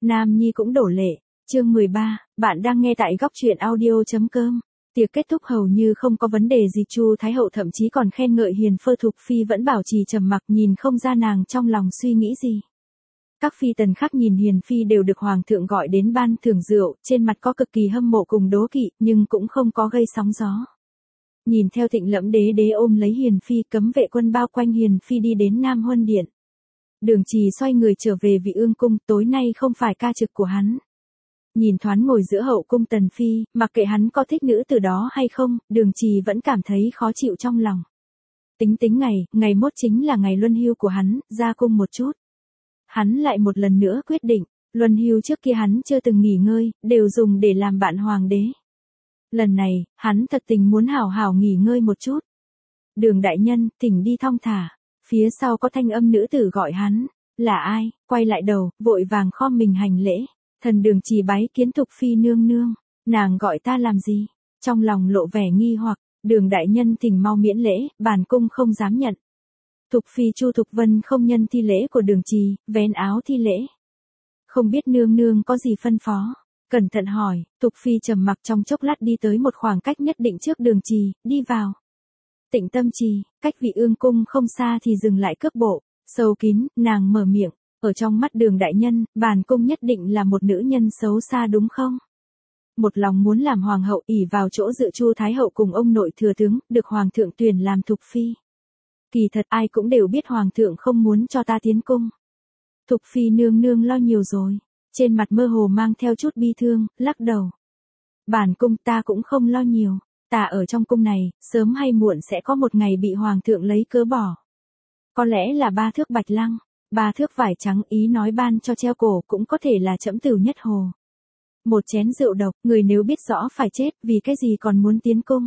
Nam Nhi cũng đổ lệ. Chương 13, bạn đang nghe tại góc truyện audio.com. Tiệc kết thúc hầu như không có vấn đề gì, Chu Thái Hậu thậm chí còn khen ngợi Hiền Phơ Thục Phi vẫn bảo trì trầm mặc, nhìn không ra nàng trong lòng suy nghĩ gì. Các phi tần khác nhìn Hiền Phi đều được Hoàng thượng gọi đến ban thưởng rượu, trên mặt có cực kỳ hâm mộ cùng đố kỵ, nhưng cũng không có gây sóng gió. Nhìn theo Thịnh Lẫm đế ôm lấy Hiền Phi, cấm vệ quân bao quanh Hiền Phi đi đến Nam Huân Điện. Đường Trì xoay người trở về Vị Ương cung, tối nay không phải ca trực của hắn. Nhìn thoáng ngồi giữa hậu cung Tần Phi, mặc kệ hắn có thích nữ từ đó hay không, Đường Trì vẫn cảm thấy khó chịu trong lòng. Tính ngày mốt chính là ngày luân hưu của hắn, ra cung một chút. Hắn lại một lần nữa quyết định, luân hưu trước kia hắn chưa từng nghỉ ngơi, đều dùng để làm bạn hoàng đế. Lần này, hắn thật tình muốn hảo hảo nghỉ ngơi một chút. Đường đại nhân, thỉnh đi thong thả. Phía sau có thanh âm nữ tử gọi hắn. Là ai? Quay lại đầu, vội vàng khom mình hành lễ. Thần Đường Trì bái kiến Thục Phi nương nương. Nàng gọi ta làm gì? Trong lòng lộ vẻ nghi hoặc, Đường đại nhân thỉnh mau miễn lễ, bản cung không dám nhận. Thục Phi Chu Thục Vân không nhân thi lễ của Đường Trì, vén áo thi lễ. Không biết nương nương có gì phân phó? Cẩn thận hỏi. Thục Phi trầm mặc trong chốc lát đi tới một khoảng cách nhất định trước Đường Trì, đi vào. Tịnh Tâm Trì, cách Vị Ương cung không xa thì dừng lại cước bộ, sâu kín, nàng mở miệng, ở trong mắt Đường đại nhân, bản cung nhất định là một nữ nhân xấu xa đúng không? Một lòng muốn làm hoàng hậu, ỷ vào chỗ dựa Chu Thái Hậu cùng ông nội thừa tướng, được hoàng thượng tuyển làm Thục Phi. Kỳ thật ai cũng đều biết hoàng thượng không muốn cho ta tiến cung. Thục Phi nương nương lo nhiều rồi, trên mặt mơ hồ mang theo chút bi thương, lắc đầu. Bản cung ta cũng không lo nhiều. Ta ở trong cung này, sớm hay muộn sẽ có một ngày bị hoàng thượng lấy cớ bỏ. Có lẽ là 3 thước bạch lăng, 3 thước vải trắng, ý nói ban cho treo cổ, cũng có thể là trẫm Tửu Nhất Hồ. Một chén rượu độc, người nếu biết rõ phải chết, vì cái gì còn muốn tiến cung.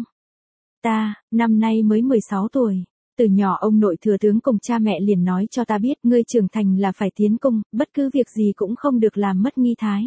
Ta, năm nay mới 16 tuổi, từ nhỏ ông nội thừa tướng cùng cha mẹ liền nói cho ta biết, ngươi trưởng thành là phải tiến cung, bất cứ việc gì cũng không được làm mất nghi thái.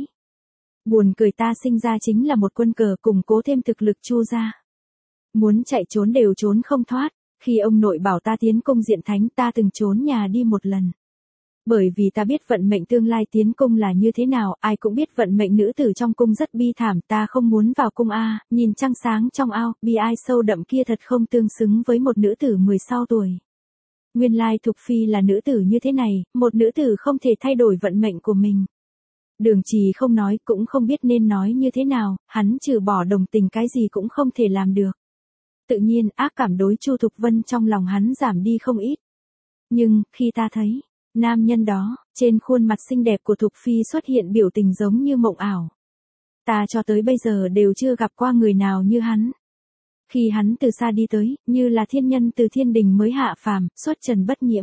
Buồn cười, ta sinh ra chính là một quân cờ, củng cố thêm thực lực Chu gia. Muốn chạy trốn đều trốn không thoát, khi ông nội bảo ta tiến cung diện thánh, ta từng trốn nhà đi một lần. Bởi vì ta biết vận mệnh tương lai tiến cung là như thế nào, ai cũng biết vận mệnh nữ tử trong cung rất bi thảm, ta không muốn vào cung nhìn trăng sáng trong ao, bi ai sâu đậm kia thật không tương xứng với một nữ tử 16 tuổi. Nguyên lai Thục Phi là nữ tử như thế này, một nữ tử không thể thay đổi vận mệnh của mình. Đường Trì không nói, cũng không biết nên nói như thế nào, hắn trừ bỏ đồng tình cái gì cũng không thể làm được. Tự nhiên, ác cảm đối Chu Thục Vân trong lòng hắn giảm đi không ít. Nhưng, khi ta thấy, nam nhân đó, trên khuôn mặt xinh đẹp của Thục Phi xuất hiện biểu tình giống như mộng ảo. Ta cho tới bây giờ đều chưa gặp qua người nào như hắn. Khi hắn từ xa đi tới, như là thiên nhân từ thiên đình mới hạ phàm, xuất trần bất nhiễm.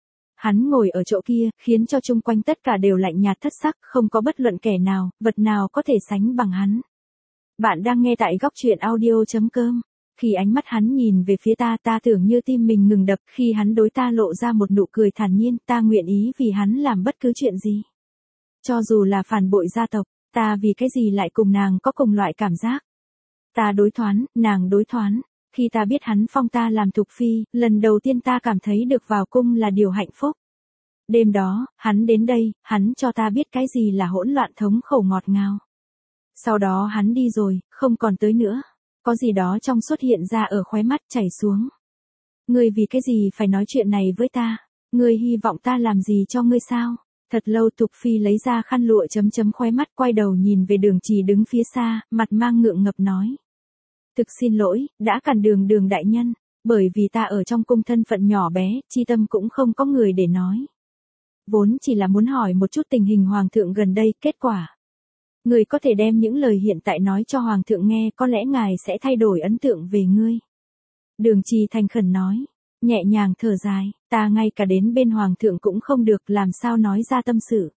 Hắn ngồi ở chỗ kia, khiến cho chung quanh tất cả đều lạnh nhạt thất sắc, không có bất luận kẻ nào, vật nào có thể sánh bằng hắn. Bạn đang nghe tại góc truyện audio.com. Khi ánh mắt hắn nhìn về phía ta, ta tưởng như tim mình ngừng đập, khi hắn đối ta lộ ra một nụ cười thản nhiên, ta nguyện ý vì hắn làm bất cứ chuyện gì. Cho dù là phản bội gia tộc, ta vì cái gì lại cùng nàng có cùng loại cảm giác. Ta đối thoán, nàng đối thoán. Khi ta biết hắn phong ta làm Thục Phi, lần đầu tiên ta cảm thấy được vào cung là điều hạnh phúc. Đêm đó, hắn đến đây, hắn cho ta biết cái gì là hỗn loạn thống khổ ngọt ngào. Sau đó hắn đi rồi, không còn tới nữa. Có gì đó trong xuất hiện ra ở khóe mắt chảy xuống. Ngươi vì cái gì phải nói chuyện này với ta? Ngươi hy vọng ta làm gì cho ngươi sao? Thật lâu Thục Phi lấy ra khăn lụa chấm khóe mắt, quay đầu nhìn về Đường Trì đứng phía xa, mặt mang ngượng ngập nói. Thực xin lỗi, đã cản Đường đại nhân, bởi vì ta ở trong cung thân phận nhỏ bé, chi tâm cũng không có người để nói. Vốn chỉ là muốn hỏi một chút tình hình hoàng thượng gần đây, kết quả. Người có thể đem những lời hiện tại nói cho hoàng thượng nghe, có lẽ ngài sẽ thay đổi ấn tượng về ngươi. Đường Trì thành khẩn nói, nhẹ nhàng thở dài, ta ngay cả đến bên hoàng thượng cũng không được, làm sao nói ra tâm sự.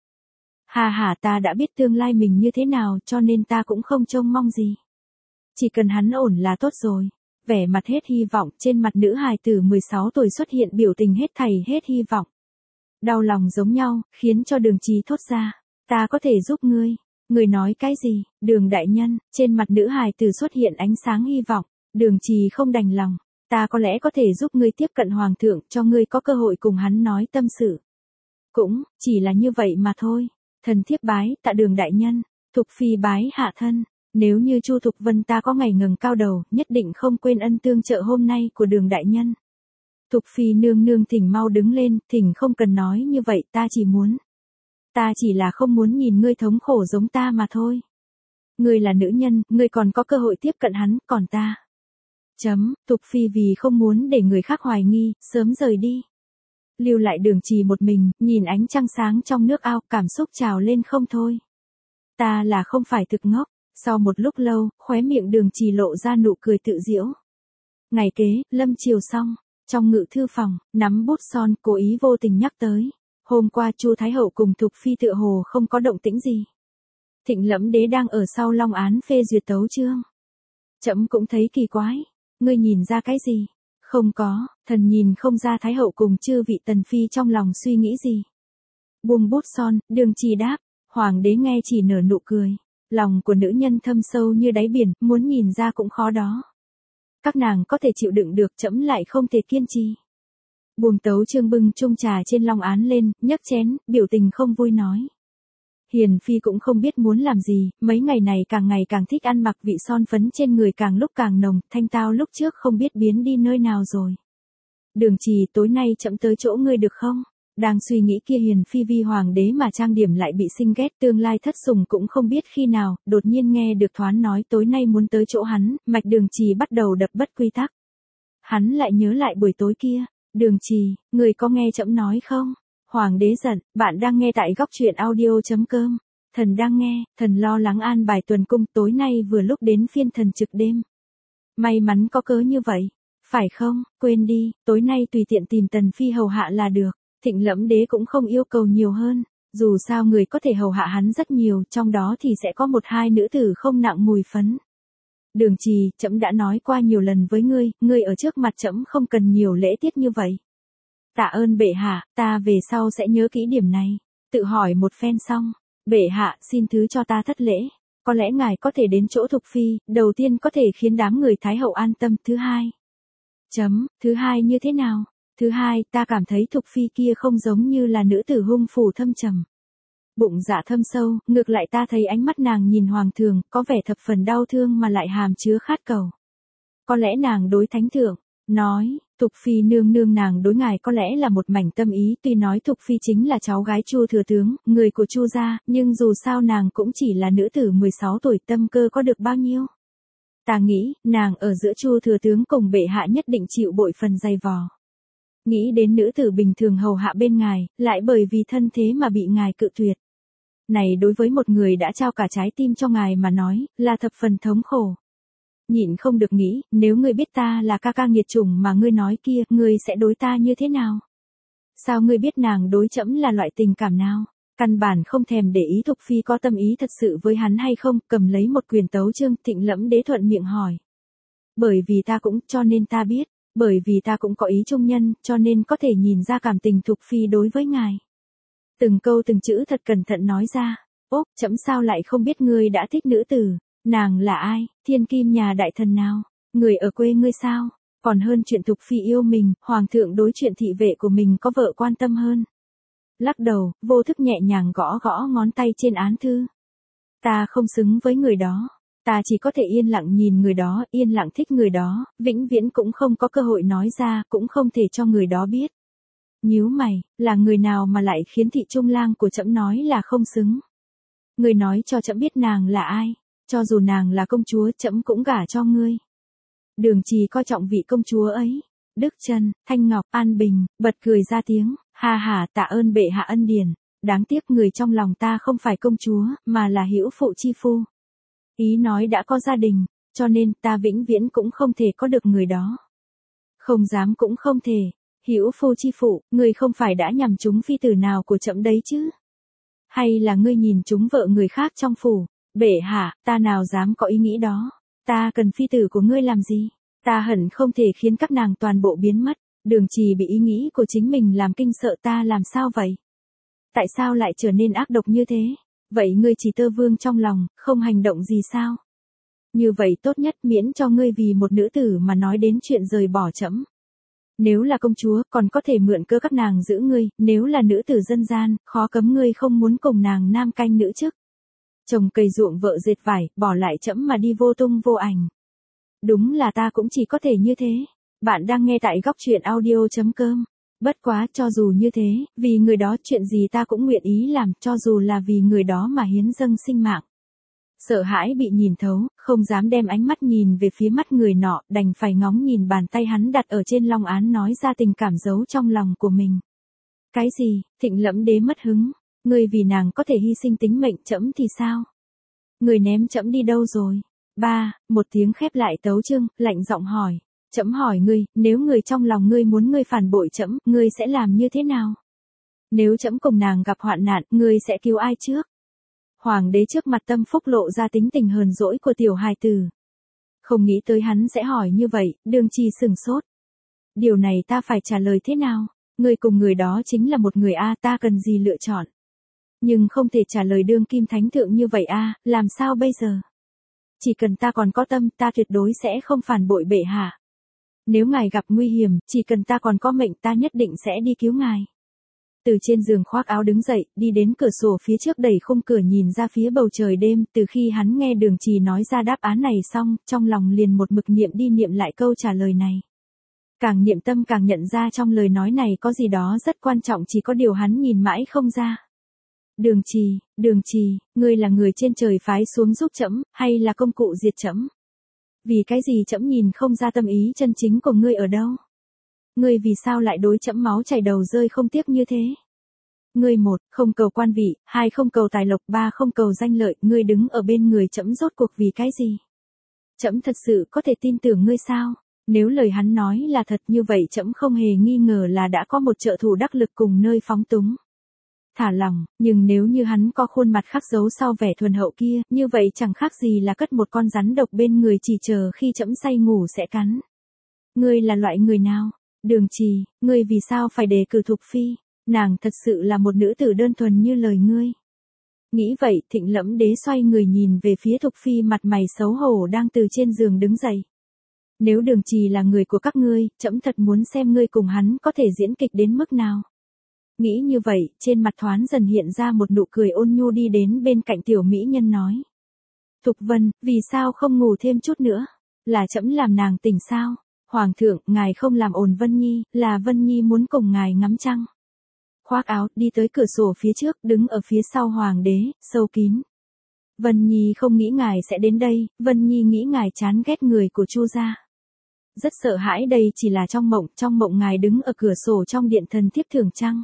Hà ta đã biết tương lai mình như thế nào, cho nên ta cũng không trông mong gì. Chỉ cần hắn ổn là tốt rồi. Vẻ mặt hết hy vọng, trên mặt nữ hài tử 16 tuổi xuất hiện biểu tình hết thảy hết hy vọng. Đau lòng giống nhau, khiến cho Đường Trì thốt ra, ta có thể giúp ngươi. Người nói cái gì? Đường đại nhân, trên mặt nữ hài tử xuất hiện ánh sáng hy vọng. Đường Trì không đành lòng, ta có lẽ có thể giúp ngươi tiếp cận hoàng thượng, cho ngươi có cơ hội cùng hắn nói tâm sự. Cũng, chỉ là như vậy mà thôi. Thần thiếp bái tạ Đường đại nhân, Thục phi bái hạ thân. Nếu như Chu Thục Vân ta có ngày ngẩng cao đầu, nhất định không quên ân tương trợ hôm nay của Đường đại nhân. Thục phi nương nương thỉnh mau đứng lên, thỉnh không cần nói như vậy, ta chỉ là không muốn nhìn ngươi thống khổ giống ta mà thôi. Ngươi là nữ nhân, ngươi còn có cơ hội tiếp cận hắn, còn ta. Thục phi vì không muốn để người khác hoài nghi, sớm rời đi. Lưu lại Đường Trì một mình, nhìn ánh trăng sáng trong nước ao, cảm xúc trào lên không thôi. Ta là không phải thực ngốc. Sau một lúc lâu, khóe miệng Đường Trì lộ ra nụ cười tự giễu. Ngày kế, lâm chiều xong, trong ngự thư phòng, nắm bút son, cố ý vô tình nhắc tới. Hôm qua Chu Thái Hậu cùng Thục phi tựa hồ không có động tĩnh gì. Thịnh Lẫm Đế đang ở sau long án phê duyệt tấu chương. Trẫm cũng thấy kỳ quái. Ngươi nhìn ra cái gì? Không có, thần nhìn không ra Thái Hậu cùng chư vị tần phi trong lòng suy nghĩ gì. Buông bút son, Đường Trì đáp. Hoàng đế nghe chỉ nở nụ cười. Lòng của nữ nhân thâm sâu như đáy biển, muốn nhìn ra cũng khó đó. Các nàng có thể chịu đựng được, trẫm lại không thể kiên trì. Buông tấu chương bưng chung trà trên long án lên, nhấc chén, biểu tình không vui nói. Hiền phi cũng không biết muốn làm gì, mấy ngày này càng ngày càng thích ăn mặc, vị son phấn trên người càng lúc càng nồng, thanh tao lúc trước không biết biến đi nơi nào rồi. Đường Trì, tối nay trẫm tới chỗ ngươi được không? Đang suy nghĩ kia Hiền phi vi hoàng đế mà trang điểm lại bị sinh ghét, tương lai thất sủng cũng không biết khi nào, đột nhiên nghe được Thoán nói tối nay muốn tới chỗ hắn, mạch Đường Trì bắt đầu đập bất quy tắc. Hắn lại nhớ lại buổi tối kia. Đường Trì, người có nghe trẫm nói không? Hoàng đế giận, bạn đang nghe tại góc truyện audio.com. Thần đang nghe, thần lo lắng an bài tuần cung, tối nay vừa lúc đến phiên thần trực đêm. May mắn có cớ như vậy. Phải không, quên đi, tối nay tùy tiện tìm tần phi hầu hạ là được. Thịnh Lẫm Đế cũng không yêu cầu nhiều hơn. Dù sao người có thể hầu hạ hắn rất nhiều, trong đó thì sẽ có một hai nữ tử không nặng mùi phấn. Đường Trì, trẫm đã nói qua nhiều lần với ngươi ở trước mặt trẫm không cần nhiều lễ tiết như vậy. Tạ ơn bệ hạ, ta về sau sẽ nhớ kỹ điểm này. Tự hỏi một phen xong, bệ hạ xin thứ cho ta thất lễ. Có lẽ ngài có thể đến chỗ Thục phi, đầu tiên có thể khiến đám người Thái Hậu an tâm. Thứ hai như thế nào? Thứ hai, ta cảm thấy Thục phi kia không giống như là nữ tử hung phủ thâm trầm. Bụng dạ thâm sâu, ngược lại ta thấy ánh mắt nàng nhìn hoàng thường, có vẻ thập phần đau thương mà lại hàm chứa khát cầu. Có lẽ nàng đối thánh thượng, nói, Thục phi nương nương nàng đối ngài có lẽ là một mảnh tâm ý, tuy nói Thục phi chính là cháu gái Chu thừa tướng, người của Chu gia, nhưng dù sao nàng cũng chỉ là nữ tử 16 tuổi, tâm cơ có được bao nhiêu. Ta nghĩ, nàng ở giữa Chu thừa tướng cùng bệ hạ nhất định chịu bội phần dày vò. Nghĩ đến nữ tử bình thường hầu hạ bên ngài, lại bởi vì thân thế mà bị ngài cự tuyệt. Này đối với một người đã trao cả trái tim cho ngài mà nói, là thập phần thống khổ. Nhịn không được nghĩ, nếu ngươi biết ta là ca ca nghiệt chủng mà ngươi nói kia, ngươi sẽ đối ta như thế nào? Sao ngươi biết nàng đối trẫm là loại tình cảm nào? Căn bản không thèm để ý Thục phi có tâm ý thật sự với hắn hay không, cầm lấy một quyển tấu chương, Thịnh Lẫm Đế thuận miệng hỏi. Bởi vì ta cũng, cho nên ta biết. Bởi vì ta cũng có ý trung nhân, cho nên có thể nhìn ra cảm tình Thục phi đối với ngài. Từng câu từng chữ thật cẩn thận nói ra. Ốp, trẫm sao lại không biết ngươi đã thích nữ tử? Nàng là ai? Thiên kim nhà đại thần nào? Người ở quê ngươi sao? Còn hơn chuyện Thục phi yêu mình, hoàng thượng đối chuyện thị vệ của mình có vợ quan tâm hơn. Lắc đầu, vô thức nhẹ nhàng gõ gõ ngón tay trên án thư. Ta không xứng với người đó. Ta chỉ có thể yên lặng nhìn người đó, yên lặng thích người đó, vĩnh viễn cũng không có cơ hội nói ra, cũng không thể cho người đó biết. Nhíu mày, là người nào mà lại khiến thị trung lang của trẫm nói là không xứng? Người nói cho trẫm biết nàng là ai, cho dù nàng là công chúa trẫm cũng gả cho ngươi. Đường Trì coi trọng vị công chúa ấy. Đức Trân, Thanh Ngọc, An Bình, bật cười ra tiếng, ha ha, tạ ơn bệ hạ ân điển. Đáng tiếc người trong lòng ta không phải công chúa, mà là hữu phụ chi phu. Ý nói đã có gia đình, cho nên ta vĩnh viễn cũng không thể có được người đó. Không dám cũng không thể. Hữu phu chi phụ, người không phải đã nhằm trúng phi tử nào của trẫm đấy chứ? Hay là ngươi nhìn trúng vợ người khác trong phủ? Bệ hạ, ta nào dám có ý nghĩ đó. Ta cần phi tử của ngươi làm gì? Ta hận không thể khiến các nàng toàn bộ biến mất. Đường Trì bị ý nghĩ của chính mình làm kinh sợ, ta làm sao vậy? Tại sao lại trở nên ác độc như thế? Vậy ngươi chỉ tơ vương trong lòng, không hành động gì sao? Như vậy tốt nhất miễn cho ngươi vì một nữ tử mà nói đến chuyện rời bỏ trẫm. Nếu là công chúa, còn có thể mượn cơ các nàng giữ ngươi, nếu là nữ tử dân gian, khó cấm ngươi không muốn cùng nàng nam canh nữ chức. Chồng cày ruộng vợ dệt vải, bỏ lại trẫm mà đi vô tung vô ảnh. Đúng là ta cũng chỉ có thể như thế. Bạn đang nghe tại góc truyện audio.com. Bất quá, cho dù như thế, vì người đó chuyện gì ta cũng nguyện ý làm, cho dù là vì người đó mà hiến dâng sinh mạng. Sợ hãi bị nhìn thấu, không dám đem ánh mắt nhìn về phía mắt người nọ, đành phải ngóng nhìn bàn tay hắn đặt ở trên long án nói ra tình cảm giấu trong lòng của mình. Cái gì? Thịnh Lẫm Đế mất hứng. Ngươi vì nàng có thể hy sinh tính mệnh, trẫm thì sao? Người ném trẫm đi đâu rồi? Một tiếng khép lại tấu chương, lạnh giọng hỏi. Trẫm hỏi ngươi, nếu người trong lòng ngươi muốn ngươi phản bội trẫm, ngươi sẽ làm như thế nào? Nếu trẫm cùng nàng gặp hoạn nạn, ngươi sẽ cứu ai trước? Hoàng đế trước mặt Tâm Phúc lộ ra tính tình hờn dỗi của tiểu hài tử. Không nghĩ tới hắn sẽ hỏi như vậy, Đường Trì sừng sốt. Điều này ta phải trả lời thế nào? Ngươi cùng người đó chính là một người a, ta cần gì lựa chọn? Nhưng không thể trả lời đương kim thánh thượng như vậy a, làm sao bây giờ? Chỉ cần ta còn có tâm, ta tuyệt đối sẽ không phản bội bệ hạ. Nếu ngài gặp nguy hiểm, chỉ cần ta còn có mệnh, ta nhất định sẽ đi cứu ngài. Từ trên giường khoác áo đứng dậy, đi đến cửa sổ phía trước đẩy khung cửa nhìn ra phía bầu trời đêm, từ khi hắn nghe Đường Trì nói ra đáp án này xong, trong lòng liền một mực niệm đi niệm lại câu trả lời này. Càng niệm tâm càng nhận ra trong lời nói này có gì đó rất quan trọng, chỉ có điều hắn nhìn mãi không ra. Đường Trì, ngươi là người trên trời phái xuống giúp trẫm, hay là công cụ diệt trẫm? Vì cái gì trẫm nhìn không ra tâm ý chân chính của ngươi ở đâu? Ngươi vì sao lại đối trẫm máu chảy đầu rơi không tiếc như thế? Ngươi 1, không cầu quan vị, 2 không cầu tài lộc, 3 không cầu danh lợi, ngươi đứng ở bên người trẫm rốt cuộc vì cái gì? Trẫm thật sự có thể tin tưởng ngươi sao? Nếu lời hắn nói là thật như vậy trẫm không hề nghi ngờ là đã có một trợ thủ đắc lực cùng nơi phóng túng. Thả lòng, nhưng nếu như hắn có khuôn mặt khắc giấu sau vẻ thuần hậu kia, như vậy chẳng khác gì là cất một con rắn độc bên người chỉ chờ khi trẫm say ngủ sẽ cắn. Ngươi là loại người nào? Đường Trì, ngươi vì sao phải đề cử Thục Phi? Nàng thật sự là một nữ tử đơn thuần như lời ngươi. Nghĩ vậy, Thịnh Lẫm Đế xoay người nhìn về phía Thục Phi mặt mày xấu hổ đang từ trên giường đứng dậy. Nếu Đường Trì là người của các ngươi, trẫm thật muốn xem ngươi cùng hắn có thể diễn kịch đến mức nào. Nghĩ như vậy, trên mặt thoáng dần hiện ra một nụ cười ôn nhu đi đến bên cạnh tiểu mỹ nhân nói. Thục Vân, vì sao không ngủ thêm chút nữa? Là trẫm làm nàng tỉnh sao? Hoàng thượng, ngài không làm ồn Vân Nhi, là Vân Nhi muốn cùng ngài ngắm trăng. Khoác áo, đi tới cửa sổ phía trước, đứng ở phía sau hoàng đế, sâu kín. Vân Nhi không nghĩ ngài sẽ đến đây, Vân Nhi nghĩ ngài chán ghét người của Chu gia. Rất sợ hãi đây chỉ là trong mộng ngài đứng ở cửa sổ trong điện thần thiếp thưởng trăng.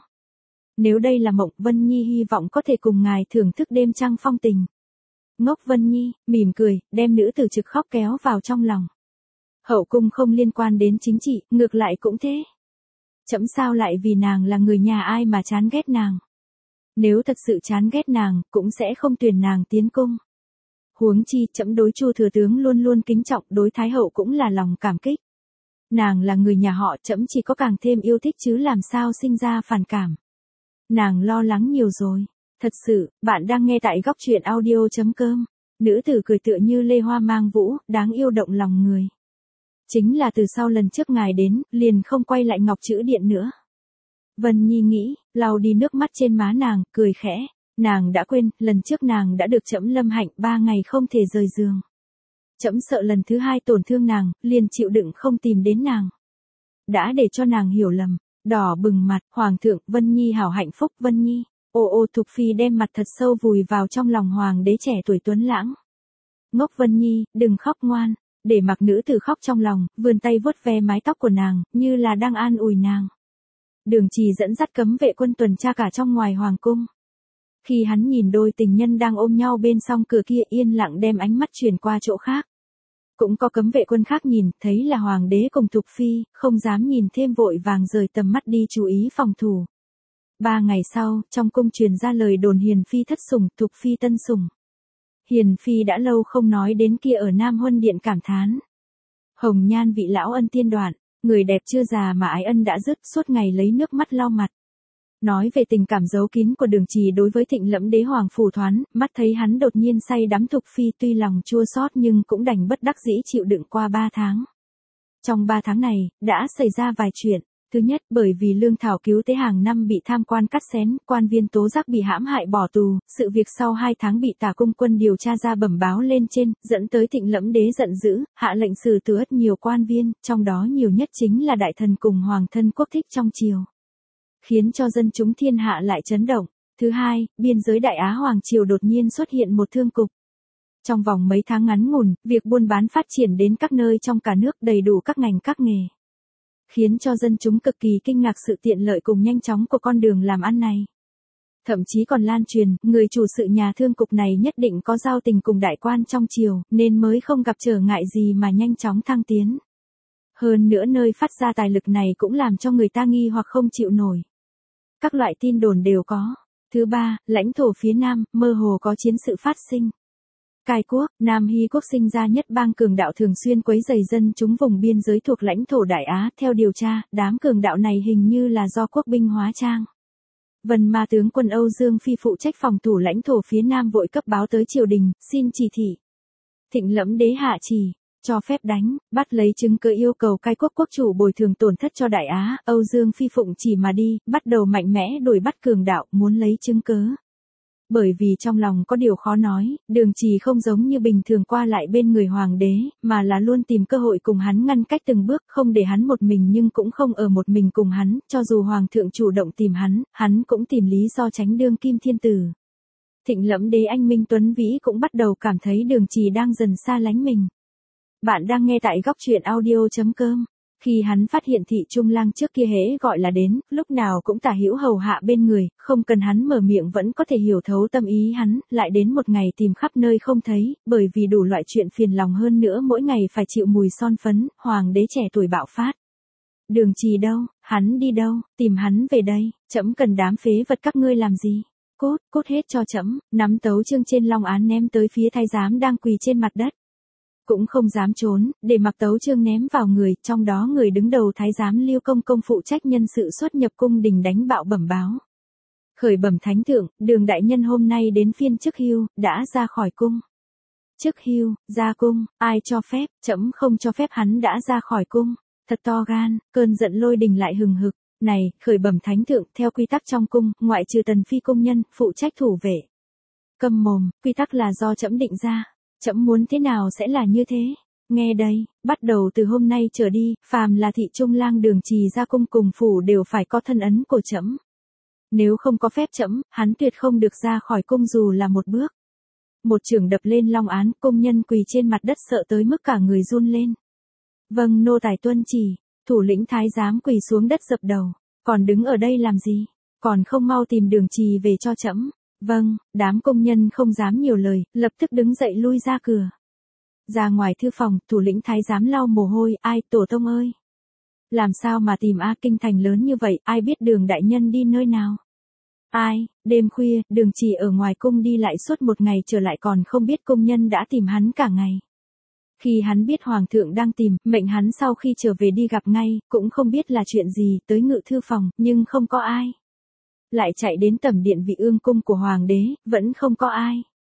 Nếu đây là mộng, Vân Nhi hy vọng có thể cùng ngài thưởng thức đêm trăng phong tình. Ngốc Vân Nhi, mỉm cười, đem nữ tử trực khóc kéo vào trong lòng. Hậu cung không liên quan đến chính trị, ngược lại cũng thế. Trẫm sao lại vì nàng là người nhà ai mà chán ghét nàng. Nếu thật sự chán ghét nàng, cũng sẽ không tuyển nàng tiến cung. Huống chi, trẫm đối Chu thừa tướng luôn luôn kính trọng, đối Thái hậu cũng là lòng cảm kích. Nàng là người nhà họ, trẫm chỉ có càng thêm yêu thích chứ làm sao sinh ra phản cảm. Nàng lo lắng nhiều rồi. Thật sự, bạn đang nghe tại góc truyện audio.com. Nữ tử cười tựa như lê hoa mang vũ, đáng yêu động lòng người. Chính là từ sau lần trước ngài đến, liền không quay lại Ngọc Chữ Điện nữa. Vân Nhi nghĩ, lau đi nước mắt trên má nàng, cười khẽ. Nàng đã quên, lần trước nàng đã được trẫm lâm hạnh 3 ngày không thể rời giường. Trẫm sợ lần thứ 2 tổn thương nàng, liền chịu đựng không tìm đến nàng. Đã để cho nàng hiểu lầm. Đỏ bừng mặt, Hoàng thượng, Vân Nhi hảo hạnh phúc, Vân Nhi. Ô Thục Phi đem mặt thật sâu vùi vào trong lòng hoàng đế trẻ tuổi tuấn lãng. Ngốc Vân Nhi, đừng khóc ngoan. Để mặc nữ tử khóc trong lòng, vươn tay vuốt ve mái tóc của nàng, như là đang an ủi nàng. Đường Trì dẫn dắt cấm vệ quân tuần tra cả trong ngoài hoàng cung. Khi hắn nhìn đôi tình nhân đang ôm nhau bên song cửa kia, yên lặng đem ánh mắt chuyển qua chỗ khác. Cũng có cấm vệ quân khác nhìn, thấy là hoàng đế cùng Thục Phi, không dám nhìn thêm vội vàng rời tầm mắt đi chú ý phòng thủ. 3 ngày sau, trong cung truyền ra lời đồn Hiền Phi thất sủng, Thục Phi tân sủng. Hiền Phi đã lâu không nói đến kia ở Nam Huân Điện cảm thán. Hồng nhan vị lão ân tiên đoạn, người đẹp chưa già mà ái ân đã dứt, suốt ngày lấy nước mắt lau mặt. Nói về tình cảm giấu kín của Đường Trì đối với Thịnh Lẫm Đế Hoàng phủ Thoán, mắt thấy hắn đột nhiên say đắm Thục Phi, tuy lòng chua xót nhưng cũng đành bất đắc dĩ chịu đựng qua 3 tháng. Trong 3 tháng này, đã xảy ra vài chuyện. Thứ nhất, bởi vì lương thảo cứu tế hàng năm bị tham quan cắt xén, quan viên tố giác bị hãm hại bỏ tù, sự việc sau 2 tháng bị Tả Cung Quân điều tra ra bẩm báo lên trên, dẫn tới Thịnh Lẫm Đế giận dữ, hạ lệnh xử tử ất nhiều quan viên, trong đó nhiều nhất chính là đại thần cùng hoàng thân quốc thích trong triều. Khiến cho dân chúng thiên hạ lại chấn động. Thứ hai, biên giới Đại Á Hoàng Triều đột nhiên xuất hiện một thương cục. Trong vòng mấy tháng ngắn ngủn, việc buôn bán phát triển đến các nơi trong cả nước đầy đủ các ngành các nghề. Khiến cho dân chúng cực kỳ kinh ngạc sự tiện lợi cùng nhanh chóng của con đường làm ăn này. Thậm chí còn lan truyền, người chủ sự nhà thương cục này nhất định có giao tình cùng đại quan trong triều, nên mới không gặp trở ngại gì mà nhanh chóng thăng tiến. Hơn nữa nơi phát ra tài lực này cũng làm cho người ta nghi hoặc không chịu nổi. Các loại tin đồn đều có. Thứ ba, lãnh thổ phía Nam, mơ hồ có chiến sự phát sinh. Cai quốc, Nam Hy quốc sinh ra nhất bang cường đạo thường xuyên quấy rầy dân chúng vùng biên giới thuộc lãnh thổ Đại Á. Theo điều tra, đám cường đạo này hình như là do quốc binh hóa trang. Vân Ma tướng quân Âu Dương Phi phụ trách phòng thủ lãnh thổ phía Nam vội cấp báo tới triều đình, xin chỉ thị. Thịnh Lẫm Đế hạ chỉ, cho phép đánh, bắt lấy chứng cứ yêu cầu cai quốc quốc chủ bồi thường tổn thất cho Đại Á. Âu Dương Phi phụng chỉ mà đi, bắt đầu mạnh mẽ đuổi bắt cường đạo, muốn lấy chứng cứ. Bởi vì trong lòng có điều khó nói, Đường Trì không giống như bình thường qua lại bên người hoàng đế, mà là luôn tìm cơ hội cùng hắn ngăn cách từng bước, không để hắn một mình nhưng cũng không ở một mình cùng hắn, cho dù hoàng thượng chủ động tìm hắn cũng tìm lý do tránh đương kim thiên tử. Thịnh Lẫm Đế anh minh tuấn vĩ cũng bắt đầu cảm thấy Đường Trì đang dần xa lánh mình. Bạn đang nghe tại góc truyện audio.com. Khi hắn phát hiện Thị Trung Lang trước kia hễ gọi là đến, lúc nào cũng tả hữu hầu hạ bên người, không cần hắn mở miệng vẫn có thể hiểu thấu tâm ý hắn, lại đến một ngày tìm khắp nơi không thấy, bởi vì đủ loại chuyện phiền lòng hơn nữa mỗi ngày phải chịu mùi son phấn, hoàng đế trẻ tuổi bạo phát. Đường Trì đâu, hắn đi đâu, tìm hắn về đây, trẫm cần đám phế vật các ngươi làm gì? Cút hết cho trẫm, nắm tấu chương trên long án ném tới phía thái giám đang quỳ trên mặt đất. Cũng không dám trốn, để mặc tấu chương ném vào người, trong đó người đứng đầu thái giám Liêu Công Công phụ trách nhân sự xuất nhập cung đình đánh bạo bẩm báo. Khởi bẩm thánh thượng, Đường đại nhân hôm nay đến phiên chức hưu, đã ra khỏi cung. Chức hưu, ra cung, ai cho phép, trẫm không cho phép hắn đã ra khỏi cung. Thật to gan, cơn giận lôi đình lại hừng hực. Này, khởi bẩm thánh thượng, theo quy tắc trong cung, ngoại trừ tần phi công nhân, phụ trách thủ vệ. Câm mồm, quy tắc là do trẫm định ra. Trẫm muốn thế nào sẽ là như thế. Nghe đây, bắt đầu từ hôm nay trở đi, phàm là Thị Trung Lang Đường Trì ra cung cùng phủ đều phải có thân ấn của trẫm. Nếu không có phép trẫm, hắn tuyệt không được ra khỏi cung dù là một bước. Một chưởng đập lên long án, công nhân quỳ trên mặt đất sợ tới mức cả người run lên. Vâng, nô tài tuân chỉ. Thủ lĩnh thái giám quỳ xuống đất dập đầu. Còn đứng ở đây làm gì? Còn không mau tìm Đường Trì về cho trẫm. Vâng, đám công nhân không dám nhiều lời, lập tức đứng dậy lui ra cửa. Ra ngoài thư phòng, thủ lĩnh thái giám lau mồ hôi, ai, tổ tông ơi. Làm sao mà tìm kinh thành lớn như vậy, ai biết Đường đại nhân đi nơi nào? Ai, đêm khuya, Đường Trì ở ngoài cung đi lại suốt một ngày trở lại còn không biết công nhân đã tìm hắn cả ngày. Khi hắn biết hoàng thượng đang tìm, mệnh hắn sau khi trở về đi gặp ngay, cũng không biết là chuyện gì, tới ngự thư phòng, nhưng không có ai. Lại chạy đến tẩm điện Vị Ương cung của hoàng đế, vẫn không có ai.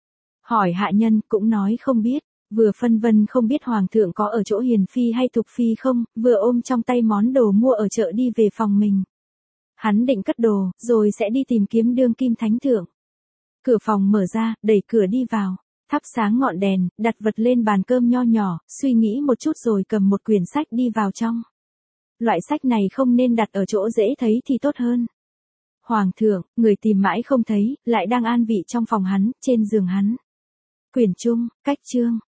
Hỏi hạ nhân, cũng nói không biết, vừa phân vân không biết hoàng thượng có ở chỗ Hiền Phi hay Thục Phi không, vừa ôm trong tay món đồ mua ở chợ đi về phòng mình. Hắn định cất đồ, rồi sẽ đi tìm kiếm đương kim thánh thượng. Cửa phòng mở ra, đẩy cửa đi vào, thắp sáng ngọn đèn, đặt vật lên bàn cơm nho nhỏ, suy nghĩ một chút rồi cầm một quyển sách đi vào trong. Loại sách này không nên đặt ở chỗ dễ thấy thì tốt hơn. Hoàng thượng, người tìm mãi không thấy, lại đang an vị trong phòng hắn, trên giường hắn. Quyển chung, cách chương,